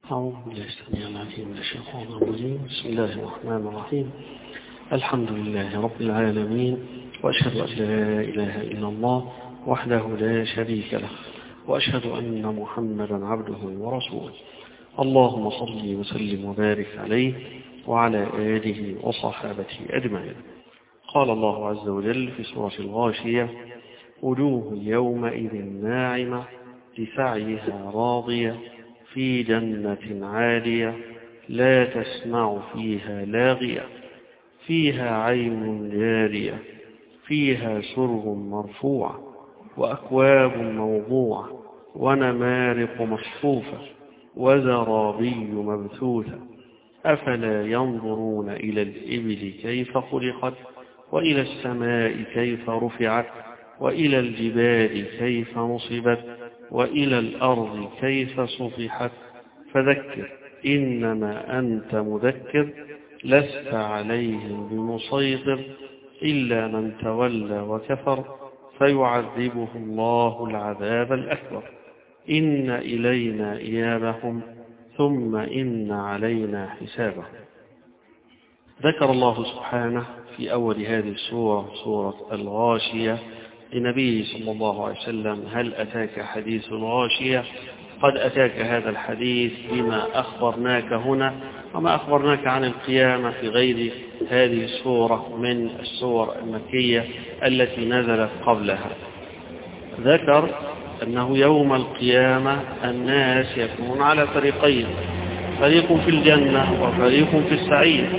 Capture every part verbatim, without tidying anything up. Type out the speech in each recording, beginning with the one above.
أعوذ بالله السميع العليم من الشيطان الرجيم. بسم الله الرحمن الرحيم. الحمد لله رب العالمين، وأشهد أن لا إله إلا الله وحده لا شريك له، وأشهد أن محمدا عبده ورسوله. اللهم صل وسلم وبارك عليه وعلى آله وصحابته أجمعين. قال الله عز وجل في سورة الغاشية: وجوه يومئذ ناعمة لسعيها راضية في جنة عالية لا تسمع فيها لاغية فيها عين جارية فيها سرر مرفوعة وأكواب موضوعة ونمارق مصفوفة وزرابي مبثوثة أفلا ينظرون إلى الإبل كيف خلقت وإلى السماء كيف رفعت وإلى الجبال كيف نصبت وإلى الأرض كيف صفحت فذكر إنما أنت مذكر لست عليهم بمسيطر إلا من تولى وكفر فيعذبه الله العذاب الأكبر إن إلينا إيابهم ثم إن علينا حسابهم. ذكر الله سبحانه في أول هذه السورة سورة الغاشية لنبيه صلى الله عليه وسلم: هل أتاك حديث الغاشية؟ قد أتاك هذا الحديث بما أخبرناك هنا وما أخبرناك عن القيامة في غير هذه السورة من السور المكية التي نزلت قبلها. ذكر أنه يوم القيامة الناس يكونون على فريقين: فريق في الجنة وفريق في السعير.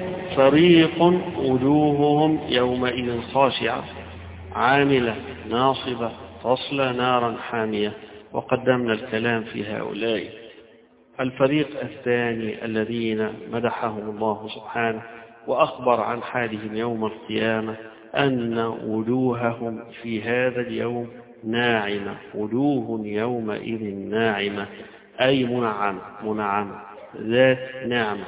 فريق وجوههم يومئذ خاشعة عاملة ناصبة تصلى نارا حامية، وقدمنا الكلام في هؤلاء. الفريق الثاني الذين مدحهم الله سبحانه وأخبر عن حالهم يوم القيامة أن وجوههم في هذا اليوم ناعمة. وجوه يومئذ ناعمة أي منعمة منعمة ذات نعمة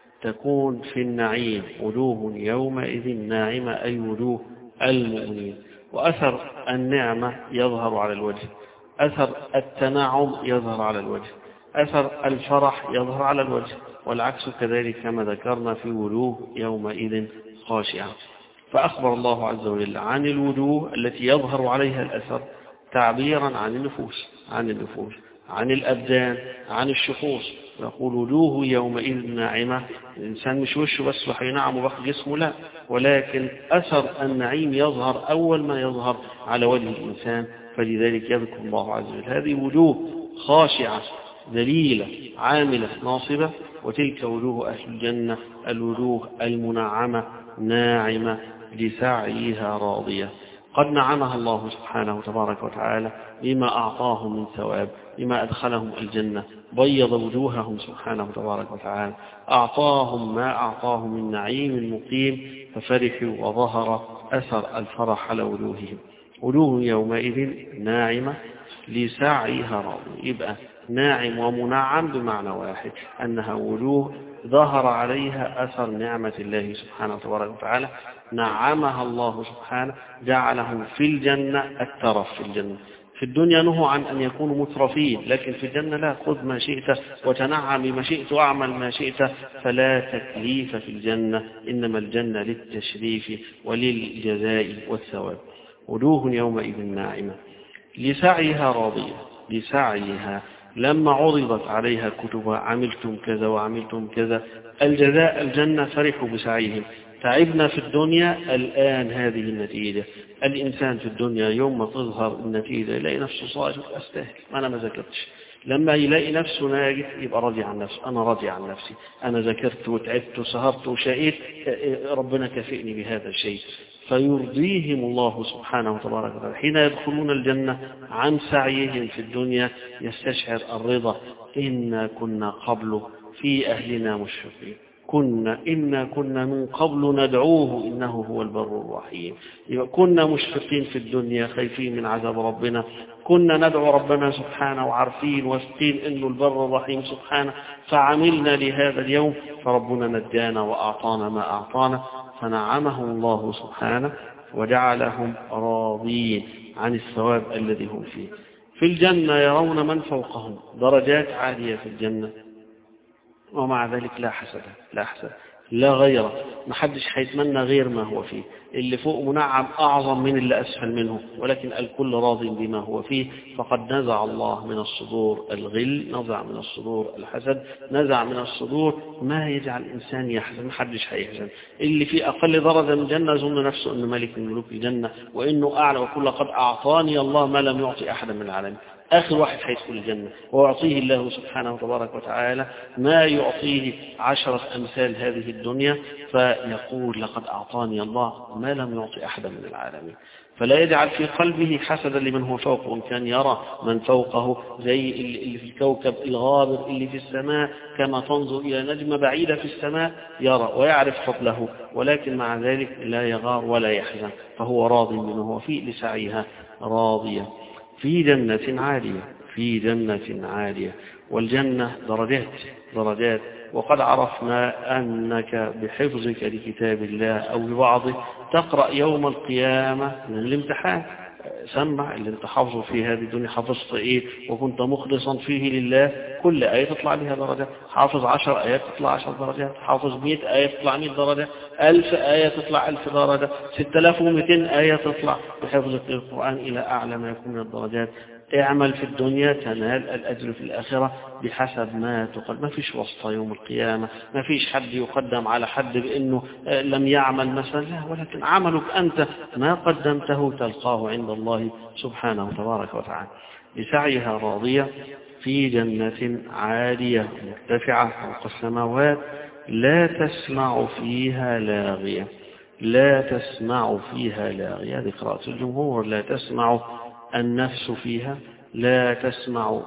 تكون في النعيم. وجوه يومئذ ناعمة أي وجوه المؤمنين. وأثر النعمة يظهر على الوجه، أثر التنعم يظهر على الوجه، أثر الفرح يظهر على الوجه، والعكس كذلك كما ذكرنا في وجوه يومئذ خاشعة. فأخبر الله عز وجل عن الوجوه التي يظهر عليها الأثر تعبيرا عن النفوس عن النفوس عن الأبدان، عن الشخوص. يقول وجوه يومئذ ناعمة، الإنسان مش وشه بس وحينعم وبخ جسمه، لا، ولكن أثر النعيم يظهر أول ما يظهر على وجه الإنسان. فلذلك يذكر الله عز وجل هذه وجوه خاشعة ذليلة عاملة ناصبة، وتلك وجوه أهل الجنة الوجوه المنعمة ناعمة لسعيها راضية. قد نعمها الله سبحانه تبارك وتعالى بما أعطاهم من ثواب، بما أدخلهم الجنة، بيض وجوههم سبحانه تبارك وتعالى، أعطاهم ما أعطاهم من نعيم مقيم ففرحوا وظهر أثر الفرح على وجوههم. وجوه يومئذ ناعمة لسعيها راضية. يبقى ناعم ومنعم بمعنى واحد، أنها وجوه ظهر عليها أثر نعمة الله سبحانه تبارك وتعالى، نعمها الله سبحانه، جعلهم في الجنة الترف. في الجنة في الدنيا نهوا عن أن يكونوا مترفين، لكن في الجنة لا، خذ ما شئت وتنعم بما شئت واعمل ما شئت، فلا تكليف في الجنة، إنما الجنة للتشريف وللجزاء والثواب. وجوه يومئذ ناعمة لسعيها راضية. لسعيها لما عرضت عليها كتبها عملتم كذا وعملتم كذا، الجزاء الجنة، فرحوا بسعيهم. تعبنا في الدنيا، الآن هذه النتيجة. الإنسان في الدنيا يوم ما تظهر النتيجة يلاقي نفسه صادق، أستاهل، أنا ما ذكرتش. لما يلاقي نفسه ناجح يبقى راضي عن نفسه، أنا راضي عن نفسي، أنا ذكرت وتعبت وسهرت وشقيت، ربنا كافئني بهذا الشيء. فيرضيهم الله سبحانه وتبارك وتعالى حين يدخلون الجنة عن سعيهم في الدنيا، يستشعر الرضا. إنا كنا قبل في أهلنا مشفقين، كنا إنا كنا من قبل ندعوه إنه هو البر الرحيم. كنا مشفقين في الدنيا خايفين من عذاب ربنا، كنا ندعو ربنا سبحانه وعارفين واثقين إنه البر الرحيم سبحانه، فعملنا لهذا اليوم فربنا نجانا وأعطانا ما أعطانا، فنعمهم الله سبحانه وجعلهم راضين عن الثواب الذي هم فيه. في الجنة يرون من فوقهم، درجات عالية في الجنة، ومع ذلك لا حسد لا حسد لا غيره، ما حدش هيتمنى غير ما هو فيه. اللي فوق منعم أعظم من اللي أسفل منه، ولكن الكل راض بما هو فيه. فقد نزع الله من الصدور الغل، نزع من الصدور الحسد، نزع من الصدور ما يجعل الإنسان يحزن. ما حدش هيحزن. اللي في أقل درجة من الجنة يظن نفسه أنه ملك من ملوك الجنة وإنه أعلى، ويقول لقد أعطاني الله ما لم يعطي أحدا من العالمين. آخر واحد هيدخل الجنة ويعطيه الله سبحانه وتبارك وتعالى ما يعطيه عشرة أمثال هذه الدنيا، فيقول لقد أعطاني الله ما لم يعطي أحدا من العالمين. فلا يجعل في قلبه حسدا لمن هو فوقه، وإن كان يرى من فوقه زي اللي في الكوكب الغابر اللي في السماء، كما تنظر إلى نجمة بعيدة في السماء يرى ويعرف فضله، ولكن مع ذلك لا يغار ولا يحزن، فهو راض منه هو فيه لسعيها راضية في جنة عالية في جنة عالية. والجنة درجات درجات وقد عرفنا أنك بحفظك لكتاب الله أو ببعضه تقرأ يوم القيامة من الامتحان. سمع اللي انت حافظه في هذه الدنيا، حافظت ايه وكنت مخلصا فيه لله، كل آية تطلع بها درجة. حافظ عشر آيات تطلع عشر درجات، حافظ مئة آية تطلع مئة درجة، ألف آية تطلع ألف درجة، ستة آلاف ومئتين آية تطلع بحفظك للقرآن إلى أعلى ما يكون من الدرجات. اعمل في الدنيا تنال الأجر في الآخرة بحسب ما تقدم. ما فيش واسطة يوم القيامة، ما فيش حد يقدم على حد بأنه لم يعمل مثلا، لا، ولكن عملك أنت ما قدمته تلقاه عند الله سبحانه تبارك وتعالى. لسعيها راضية في جنة عالية مرتفعة فوق السماوات لا تسمع فيها لاغية لا تسمع فيها لاغية. هذه قراءة الجمهور. لا تسمع النفس فيها، لا تسمع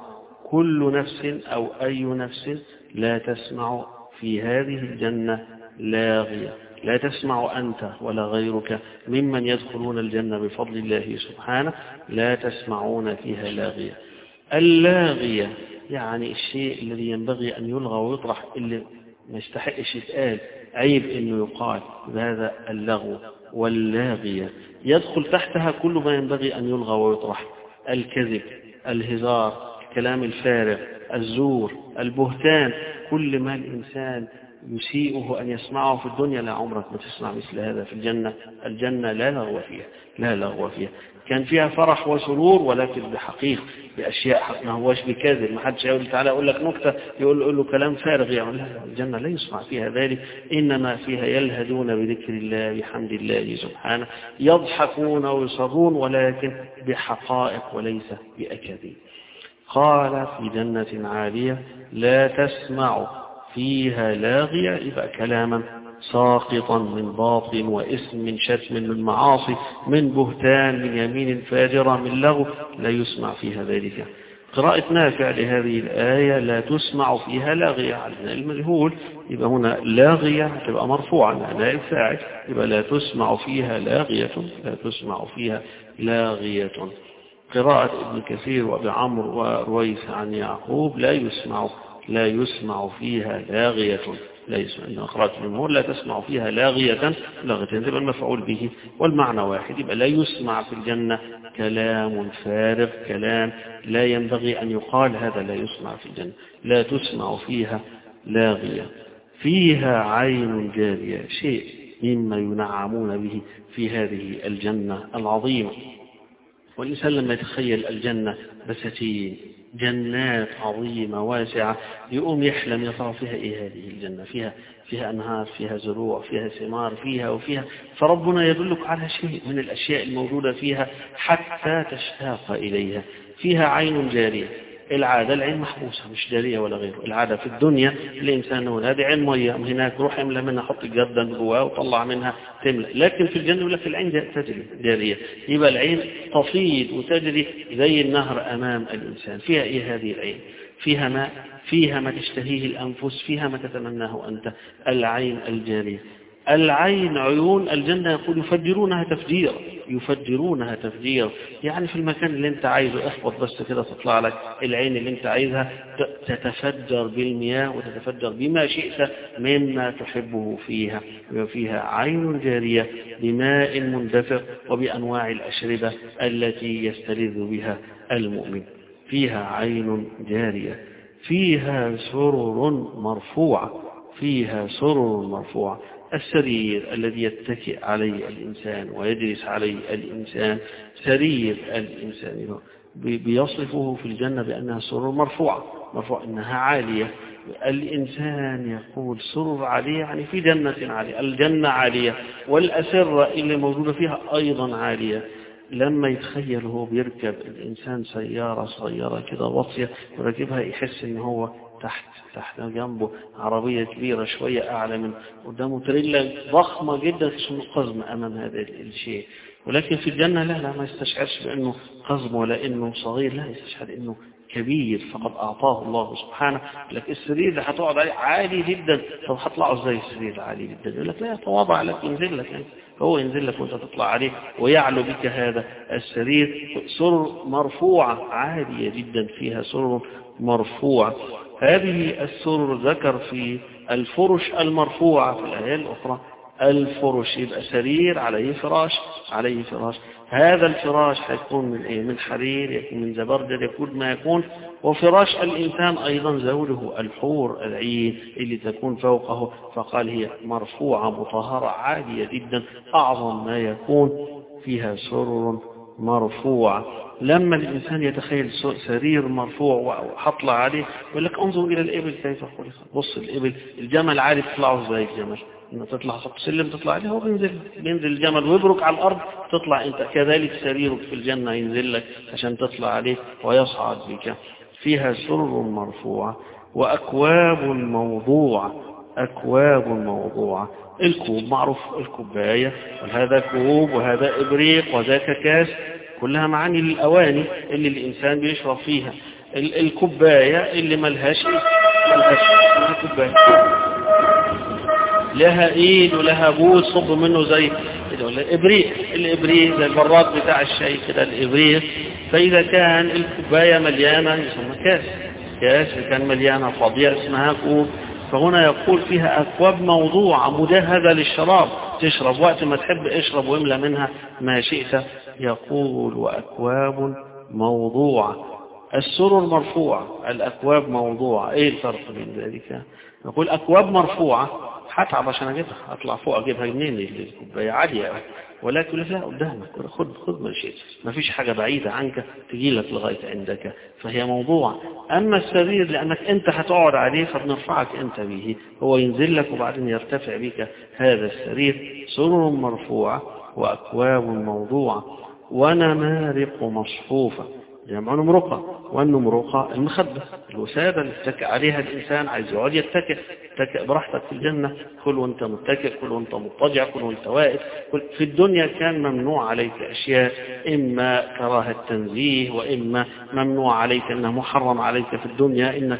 كل نفس أو أي نفس، لا تسمع في هذه الجنة لاغية. لا تسمع أنت ولا غيرك ممن يدخلون الجنة بفضل الله سبحانه، لا تسمعون فيها لاغية. اللاغية يعني الشيء الذي ينبغي أن يلغى ويطرح، اللي ما يستحقش يتقال، عيب إنه يقال، هذا اللغو. واللاغية يدخل تحتها كل ما ينبغي أن يلغى ويطرح: الكذب، الهزار، الكلام الفارغ، الزور، البهتان، كل ما الإنسان يسيئه أن يسمعه في الدنيا لا عمرك ما تسمع مثل هذا في الجنة. الجنة لا لغو فيها لا لغو فيها كان فيها فرح وسرور، ولكن بحقيقة بأشياء ما هوش بكاذب. ما حدش يقول تعالى أقول لك نكتة يقول له كلام فارغ يعني. لا، الجنة لا يسمع فيها ذلك، إنما فيها يلهدون بذكر الله بحمد الله سبحانه، يضحكون ويصرون، ولكن بحقائق وليس بأكاذيب. قال في جنة عالية لا تسمع فيها لاغية، يبقى كلاما ساقطا من باطل واسم من شتم من معاصي من بهتان من يمين فاجرة من لغو، لا يسمع فيها ذلك. قراءة نافع لهذه الآية لا تسمع فيها لاغية على المجهول، يبقى هنا لاغية تبقى مرفوعا نائب فاعل، يبقى لا تسمع فيها لاغية لا تسمع فيها لاغية. قراءة ابن كثير وابي عمرو ورويس عن يعقوب لا يسمع لا يسمع فيها لاغية، لا يسمع. إن قراءة الجمهور لا تسمع فيها لاغية، لاغية تبقى المفعول به والمعنى واحد، يبقى لا يسمع في الجنة كلام فارغ، كلام لا ينبغي أن يقال، هذا لا يسمع في الجنة. لا تسمع فيها لاغية. فيها عين جارية، شيء مما ينعمون به في هذه الجنة العظيمة. والإنسان لما يتخيل الجنة بساتين جنات عظيمة واسعة يقوم يحلم يطرى فيها إيه هذه الجنة، فيها فيها أنهار، فيها زروع، فيها ثمار، فيها وفيها. فربنا يدلك على شيء من الأشياء الموجودة فيها حتى تشتاق إليها. فيها عين جارية. العادة العين محبوسة مش جارية ولا غيره. العادة في الدنيا الإنسان يقول هذه عين مية هناك روح املى منها، حط الجردن جواه وطلع منها تملى، لكن في الجنة يقول لك العين تجري جارية، يبقى العين تفيض وتجري زي النهر أمام الإنسان. فيها إيه هذه العين؟ فيها ماء، فيها ما تشتهيه الأنفس، فيها ما تتمناه أنت. العين الجارية. العين عيون الجنة يقول يفجرونها تفجير يفجرونها تفجير يعني في المكان اللي انت عايزه اخبط بس كده تطلع لك العين اللي انت عايزها، تتفجر بالمياه وتتفجر بما شئت مما تحبه فيها. وفيها عين جارية بماء مندفق وبأنواع الأشربة التي يستلذ بها المؤمن. فيها عين جارية. فيها سرر مرفوعة فيها سرر مرفوعة. السرير الذي يتكئ عليه الإنسان ويجلس عليه الإنسان سرير الإنسان بيصفه في الجنة بأنها سرر مرفوعة مرفوعة إنها عالية. الإنسان يقول سرر عالية يعني في جنة عالية، الجنة عالية، والأسرة اللي موجودة فيها أيضا عالية. لما يتخيل هو بيركب الإنسان سيارة صغيرة كده واطية وراكبها يحس إن هو تحت تحت جنبه عربية كبيرة شوية أعلى من قدامه تريلا ضخمة جدا اسمه قزم أمام هذا الشيء. ولكن في الجنة لا لا ما يستشعرش بأنه قزم ولا إنه صغير، لا يستشعر إنه كبير فقد أعطاه الله سبحانه. لك السرير اللي هتقعد عليه عالي جدا، طب هطلعه ازاي السرير عالي جدا؟ يقول لك لا يتواضع لك ينزل لك يعني. هو ينزل لك وانت تطلع عليه ويعلو بك هذا السرير. سرر مرفوعة عالية جدا فيها سرر مرفوعة. هذه السرر ذكر في الفرش المرفوعة في الآية الأخرى الفرش، يبقى سرير عليه فراش عليه فراش. هذا الفراش هيكون من ايه؟ من حرير، يكون من زبرجد، يكون ما يكون. وفراش الإنسان أيضا زوجه الحور العين اللي تكون فوقه، فقال هي مرفوعة مطهرة عالية جدا أعظم ما يكون فيها سرر مرفوعة. لما الإنسان يتخيل سرير مرفوع وحطلع عليه يقول لك انظر إلى الإبل كيف خلقت. بص الإبل الجمل عارف تطلعه ازاي الجمل إنه تطلع خط سلم تطلع عليه، هو بينزل بينزل الجمل ويبرك على الأرض تطلع أنت. كذلك سريرك في الجنة ينزل لك عشان تطلع عليه ويصعد بك. فيها سرر مرفوعة وأكواب موضوعة أكواب موضوعة. الكوب معروف الكوباية، وهذا كوب وهذا إبريق وذاك كاس، كلها معاني للأواني اللي الإنسان بيشرب فيها. الكوباية اللي ملهاش ملهاش اسمها كوباية، لها ايد ولها بوز صب منه زي الابريق. الابريق زي البراد بتاع الشاي كده الابريق. فاذا كان الكوبايه مليانه يسمى كاس، كاس كان مليانه فاضيه اسمها كوب. فهنا يقول فيها اكواب موضوعه مجهزه للشراب، تشرب وقت ما تحب اشرب واملى منها ما شئت. يقول واكواب موضوعه. السرر مرفوعه، الاكواب موضوعه. ايه الفرق بين ذلك؟ نقول اكواب مرفوعه هتعب عشان اجيبها، اطلع فوق اجيبها منين؟ الكوبايه عاليه، ولكن لا قدامك خذ خذ ما شئت، ما فيش حاجه بعيده عنك تجي لك لغايه عندك، فهي موضوع. اما السرير لانك انت هتقعد عليه فبنرفعك انت به، هو ينزل لك وبعدين يرتفع بك هذا السرير. سرر مرفوعه واكواب موضوعه ونمارق مصفوفه، جمع نمرقة. والنمرقة المخدة الوسادة اللي يتكئ عليها الإنسان، عايز يقعد يتكئ يتكئ براحتك في الجنة، كل وانت متكئ، كل وانت مضطجع، كل وانت واقف. في الدنيا كان ممنوع عليك أشياء، إما كراهة تنزيه، وإما ممنوع عليك أنه محرم عليك في الدنيا إنك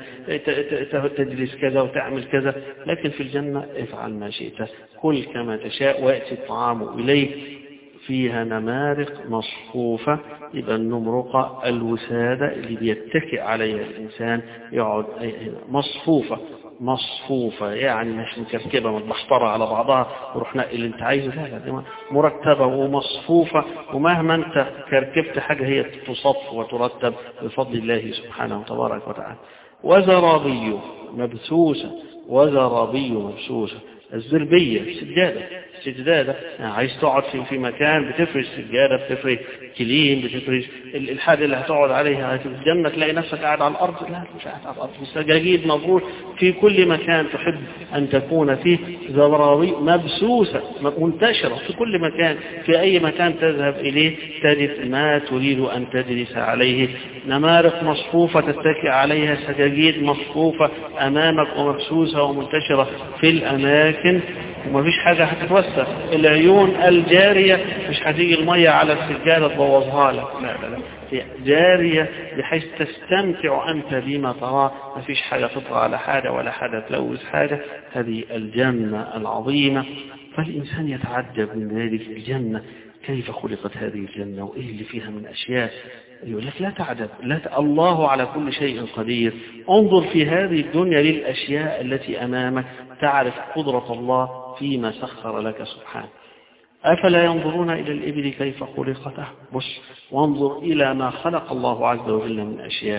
تجلس كذا وتعمل كذا. لكن في الجنة افعل ما شئت، كل كما تشاء ويأتي الطعام إليك. فيها نمارق مصفوفة، يبقى النمرقة الوسادة اللي بيتكئ عليها الإنسان يقعد مصفوفة مصفوفة يعني مش مكركبة متبحطرة على بعضها وروح نقل اللي انت عايزه، لا لا مرتبة ومصفوفة، ومهما انت كركبت حاجة هي تصف وترتب بفضل الله سبحانه وتبارك وتعالى. وزرابي مبثوثة وزرابي مبثوثة. الزربية السجادة السجادة يعني عايز تقعد في في مكان بتفرش سجادة، بتفرش كليم، بتفرش الحاجة اللي هتقعد عليها في الجنة تلاقي نفسك قاعد على الأرض، لا مش قاعد على الأرض، سجاجيد مفروش في كل مكان تحب أن تكون فيه. زرابي مبثوثة منتشرة في كل مكان، في أي مكان تذهب إليه تجد ما تريد أن تجلس عليه. نمارق مصفوفة تتكئ عليها، سجاجيد مصفوفة أمامك ومبثوثة ومنتشرة في الأماكن، وما فيش حاجة هتتوسخ. العيون الجارية مش هتيجي المية على السجادة تبوظها لك، لا لا لا، هي جارية بحيث تستمتع أنت بما تراه، ما فيش حاجة تطغى على حاجة ولا حاجة تلوث حاجة. هذه الجنة العظيمة. فالإنسان يتعجب من ذلك الجنة، كيف خلقت هذه الجنة وإيه اللي فيها من أشياء. يقول لك لا تعجب، لا ت... الله على كل شيء قدير. انظر في هذه الدنيا للأشياء التي أمامك تعرف قدرة الله فيما سخر لك سبحانه. أفلا ينظرون إلى الإبل كيف خلقته؟ بص وانظر إلى ما خلق الله عز وجل من أشياء.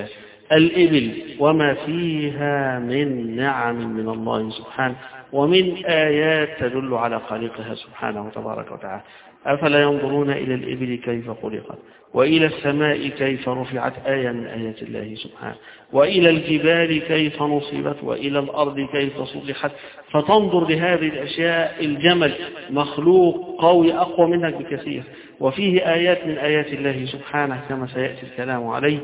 الإبل وما فيها من نعم من الله سبحانه ومن آيات تدل على خالقها سبحانه وتبارك وتعالى. أفلا ينظرون إلى الإبل كيف خلقت وإلى السماء كيف رفعت آية من آيات الله سبحانه وإلى الجبال كيف نصبت وإلى الأرض كيف سطحت فتنظر لهذه الأشياء. الجمل مخلوق قوي أقوى منك بكثير وفيه آيات من آيات الله سبحانه كما سيأتي الكلام عليه.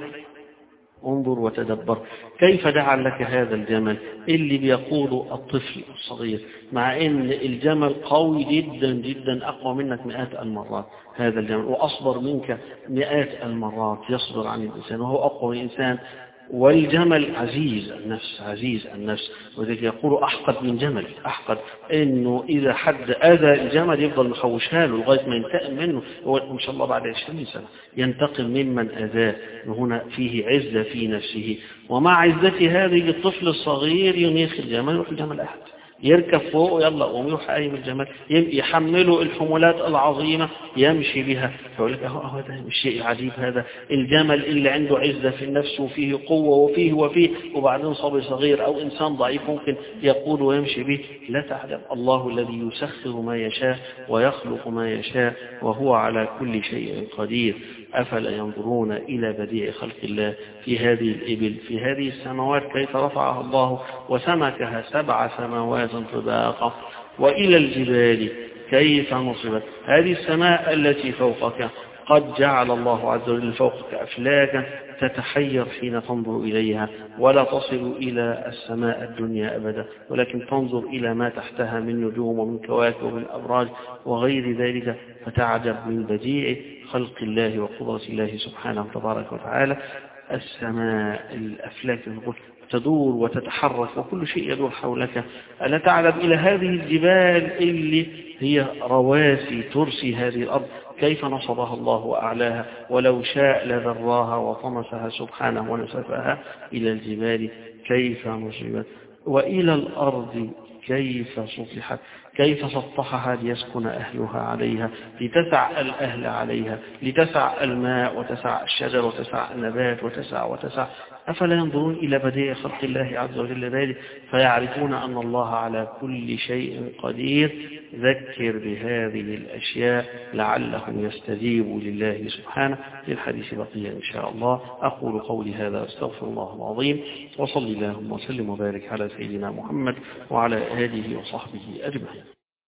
انظر وتدبر كيف جعل لك هذا الجمل اللي بيقوده الطفل الصغير، مع ان الجمل قوي جدا جدا أقوى منك مئات المرات. هذا الجمل وأصبر منك مئات المرات يصبر عن الإنسان وهو أقوى من الإنسان. والجمل عزيز النفس عزيز النفس وذلك يقول أحقد من جمل. أحقد إنه إذا حد أذى الجمل يفضل محوشها له لغاية ما ينتقم منه. هو إن شاء الله بعد عشرين سنة ينتقم ممن أذاه. هنا فيه عزة في نفسه. ومع عزته هذه الطفل الصغير ينيخ الجمل يروح الجمل أحد يركب فوق يلا ويروح قايم الجمل يحمله الحمولات العظيمة يمشي بها. فيقول لك اهو اهو ده مش شيء عجيب هذا الجمل اللي عنده عزة في النفس وفيه قوة وفيه وفيه وبعدين صبي صغير أو إنسان ضعيف ممكن يقود ويمشي به. لا تعلم الله الذي يسخر ما يشاء ويخلق ما يشاء وهو على كل شيء قدير. أفلا ينظرون إلى بديع خلق الله في هذه الإبل في هذه السماوات كيف رفعها الله وسمكها سبع سماوات طباقا وإلى الجبال كيف نصبت. هذه السماء التي فوقك قد جعل الله عز وجل فوقك أفلاكا تتحير حين تنظر إليها ولا تصل إلى السماء الدنيا أبدا ولكن تنظر إلى ما تحتها من نجوم ومن كواكب ومن أبراج وغير ذلك فتعجب من بديع خلق الله وقدرة الله سبحانه وتبارك وتعالى. السماء الأفلاك تدور وتتحرك وكل شيء يدور حولك. ألا تعلم إلى هذه الجبال اللي هي رواسي ترسي هذه الأرض كيف نصبها الله وأعلاها ولو شاء لذراها وطمسها سبحانه ونسفها. إلى الجبال كيف نصبت وإلى الأرض كيف سطحت كيف سطحها ليسكن أهلها عليها لتسع الأهل عليها لتسع الماء وتسع الشجر وتسع النبات وتسع وتسع. أفلا ينظرون إلى بديع خلق الله عز وجل ذلك فيعرفون أن الله على كل شيء قدير. ذكر بهذه الأشياء لعلهم يستجيبوا لله سبحانه. للحديث بقية إن شاء الله. أقول قولي هذا أستغفر الله العظيم وصلي اللهم وسلم وبارك على سيدنا محمد وعلى آله وصحبه أجمعين.